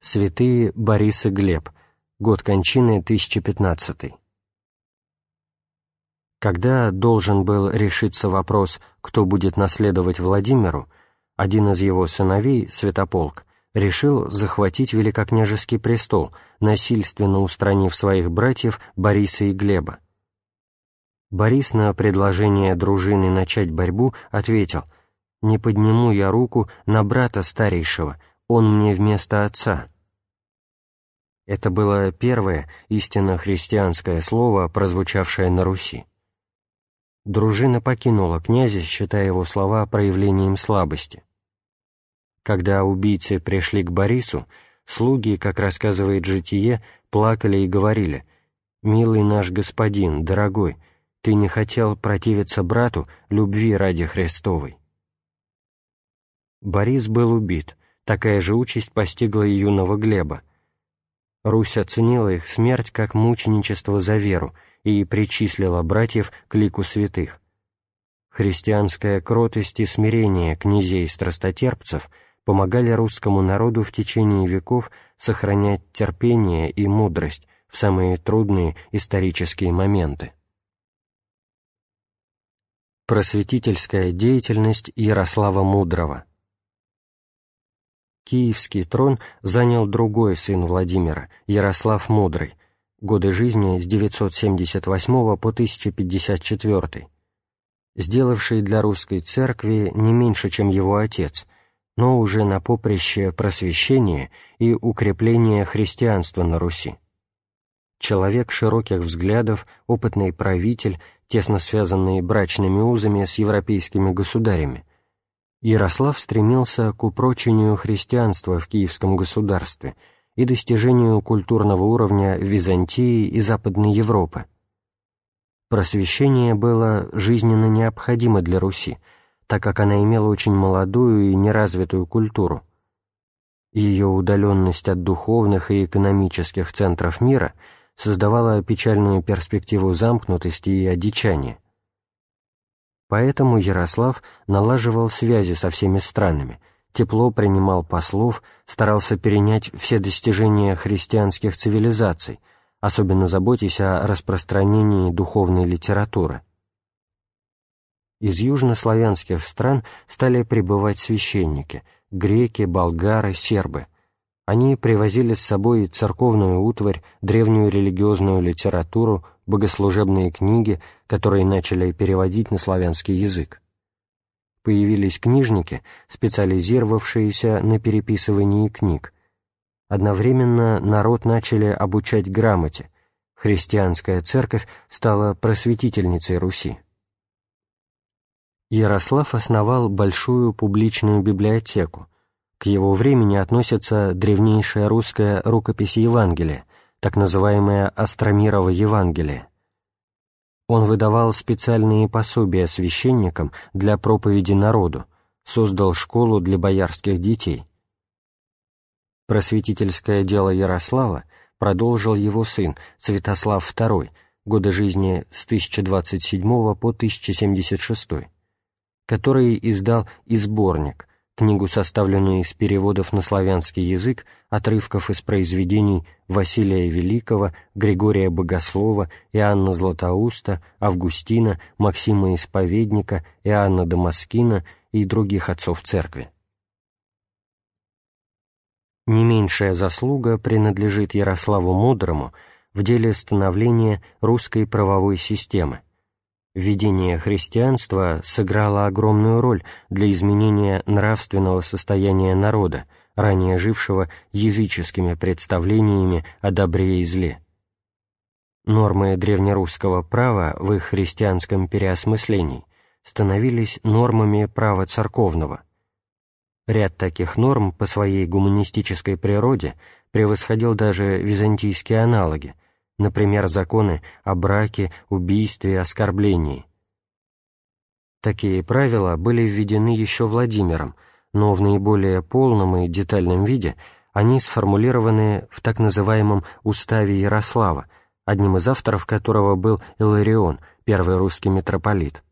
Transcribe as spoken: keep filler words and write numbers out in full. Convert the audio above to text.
Святые Борис и Глеб. Год кончины тысяча пятнадцатый. Когда должен был решиться вопрос, кто будет наследовать Владимиру, один из его сыновей, Святополк, решил захватить великокняжеский престол, насильственно устранив своих братьев Бориса и Глеба. Борис на предложение дружины начать борьбу ответил: «Не подниму я руку на брата старейшего, он мне вместо отца». Это было первое истинно христианское слово, прозвучавшее на Руси. Дружина покинула князя, считая его слова проявлением слабости. Когда убийцы пришли к Борису, слуги, как рассказывает Житие, плакали и говорили: «Милый наш господин, дорогой, ты не хотел противиться брату любви ради Христовой». Борис был убит, такая же участь постигла и юного Глеба. Русь оценила их смерть как мученичество за веру и причислила братьев к лику святых. Христианская кротость и смирение князей-страстотерпцев помогали русскому народу в течение веков сохранять терпение и мудрость в самые трудные исторические моменты. Просветительская деятельность Ярослава Мудрого. Киевский трон занял другой сын Владимира, Ярослав Мудрый, годы жизни с девятьсот семьдесят восьмого по тысяча пятьдесят четвёртый, сделавший для русской церкви не меньше, чем его отец, но уже на поприще просвещения и укрепления христианства на Руси. Человек широких взглядов, опытный правитель, тесно связанный брачными узами с европейскими государями, Ярослав стремился к упрочению христианства в киевском государстве и достижению культурного уровня Византии и Западной Европы. Просвещение было жизненно необходимо для Руси, так как она имела очень молодую и неразвитую культуру. Ее удаленность от духовных и экономических центров мира создавала печальную перспективу замкнутости и одичания. Поэтому Ярослав налаживал связи со всеми странами, тепло принимал послов, старался перенять все достижения христианских цивилизаций, особенно заботясь о распространении духовной литературы. Из южнославянских стран стали прибывать священники – греки, болгары, сербы. Они привозили с собой церковную утварь, древнюю религиозную литературу, богослужебные книги, которые начали переводить на славянский язык. Появились книжники, специализировавшиеся на переписывании книг. Одновременно народ начали обучать грамоте. Христианская церковь стала просветительницей Руси. Ярослав основал большую публичную библиотеку. К его времени относится древнейшая русская рукопись Евангелия, так называемое Остромирово Евангелие. Он выдавал специальные пособия священникам для проповеди народу, создал школу для боярских детей. Просветительское дело Ярослава продолжил его сын Святослав второй, годы жизни с тысяча двадцать седьмого по тысяча семьдесят шестой, который издал и сборник, книгу, составленную из переводов на славянский язык, отрывков из произведений Василия Великого, Григория Богослова, Иоанна Златоуста, Августина, Максима Исповедника, Иоанна Дамаскина и других отцов церкви. Не меньшая заслуга принадлежит Ярославу Мудрому в деле становления русской правовой системы. Введение христианства сыграло огромную роль для изменения нравственного состояния народа, ранее жившего языческими представлениями о добре и зле. Нормы древнерусского права в их христианском переосмыслении становились нормами права церковного. Ряд таких норм по своей гуманистической природе превосходил даже византийские аналоги, например, законы о браке, убийстве и оскорблении. Такие правила были введены еще Владимиром, но в наиболее полном и детальном виде они сформулированы в так называемом «Уставе Ярослава», одним из авторов которого был Иларион, первый русский митрополит.